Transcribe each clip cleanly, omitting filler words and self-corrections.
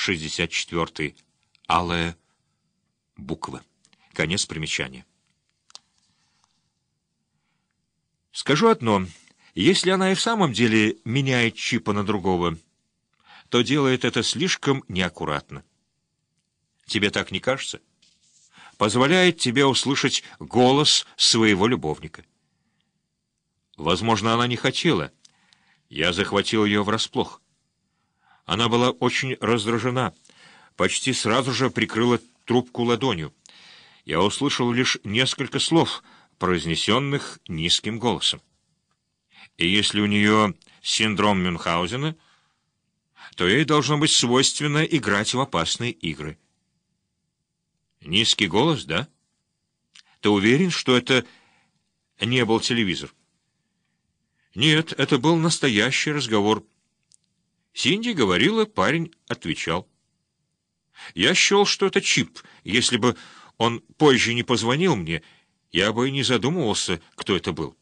64. Алая буква. Конец примечания. Скажу одно. Если она и в самом деле меняет Чипа на другого, то делает это слишком неаккуратно. Тебе так не кажется? Позволяет тебе услышать голос своего любовника. Возможно, она не хотела. Я захватил ее врасплох. Она была очень раздражена, почти сразу же прикрыла трубку ладонью. Я услышал лишь несколько слов, произнесенных низким голосом. И если у нее синдром Мюнхгаузена, то ей должно быть свойственно играть в опасные игры. Низкий голос, да? Ты уверен, что это не был телевизор? Нет, это был настоящий разговор. Синди говорила, парень отвечал. Я счел, что это Чип. Если бы он позже не позвонил мне, я бы и не задумывался, кто это был.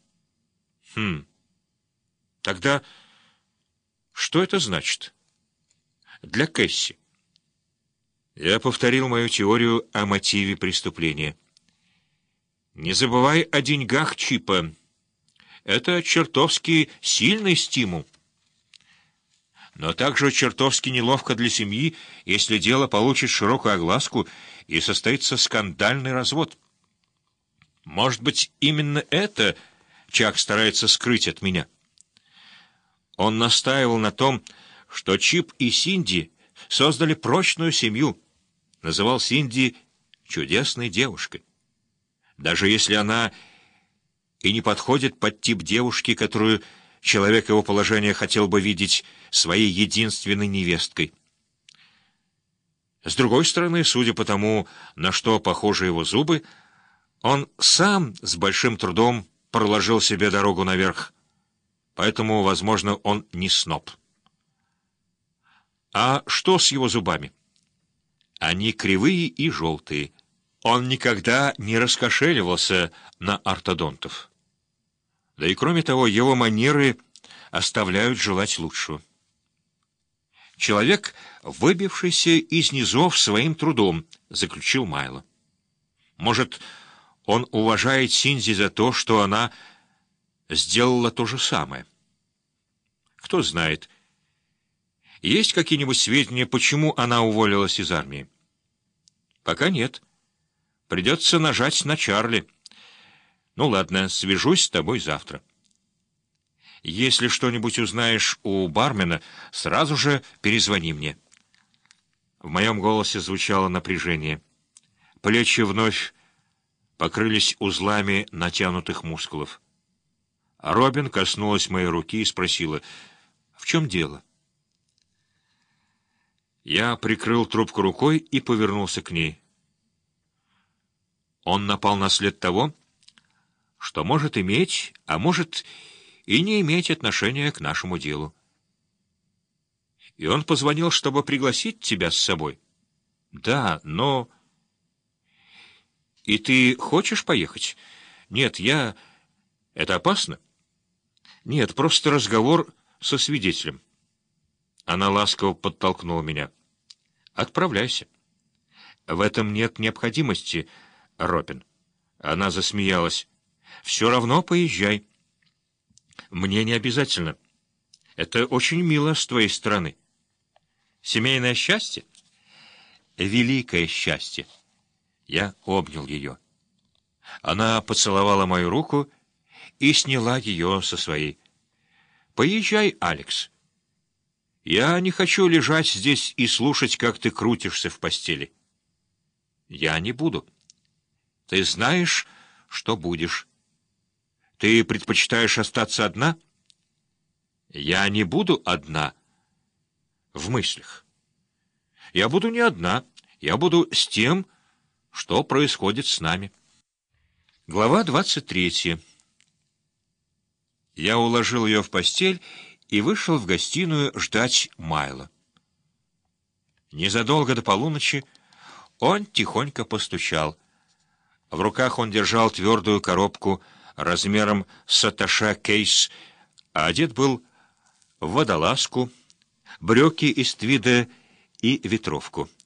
Тогда что это значит? Для Кэсси. Я повторил мою теорию о мотиве преступления. Не забывай о деньгах Чипа. Это чертовски сильный стимул. Но также чертовски неловко для семьи, если дело получит широкую огласку и состоится скандальный развод. Может быть, именно это Чак старается скрыть от меня. Он настаивал на том, что Чип и Синди создали прочную семью, называл Синди чудесной девушкой. Даже если она и не подходит под тип девушки, которую человек его положения хотел бы видеть своей единственной невесткой. С другой стороны, судя по тому, на что похожи его зубы, он сам с большим трудом проложил себе дорогу наверх, поэтому, возможно, он не сноб. А что с его зубами? Они кривые и желтые. Он никогда не раскошеливался на ортодонтов. Да и кроме того, его манеры оставляют желать лучшего. Человек, выбившийся из низов своим трудом, заключил Майло. Может, он уважает Синди за то, что она сделала то же самое. Кто знает, есть какие-нибудь сведения, почему она уволилась из армии? Пока нет. Придется нажать на Чарли. Ну ладно, свяжусь с тобой завтра. Если что-нибудь узнаешь у бармена, сразу же перезвони мне. В моем голосе звучало напряжение. Плечи вновь покрылись узлами натянутых мускулов. А Робин коснулась моей руки и спросила: «В чем дело?» Я прикрыл трубку рукой и повернулся к ней. Он напал на след того, что может иметь, а может и не иметь отношения к нашему делу. И он позвонил, чтобы пригласить тебя с собой. Да, но... И ты хочешь поехать? Нет, я... Это опасно? Нет, просто разговор со свидетелем. Она ласково подтолкнула меня. Отправляйся. В этом нет необходимости, Робин. Она засмеялась. Все равно поезжай. Мне не обязательно. Это очень мило с твоей стороны. Семейное счастье? Великое счастье. Я обнял ее. Она поцеловала мою руку и сняла ее со своей. Поезжай, Алекс. Я не хочу лежать здесь и слушать, как ты крутишься в постели. Я не буду. Ты знаешь, что будешь. Ты предпочитаешь остаться одна? Я не буду одна. В мыслях. Я буду не одна. Я буду с тем, что происходит с нами. Глава 23. Я уложил ее в постель и вышел в гостиную ждать Майло. Незадолго до полуночи он тихонько постучал. В руках он держал твердую коробку размером с атташе кейс, а одет был в водолазку, брюки из твида и ветровку.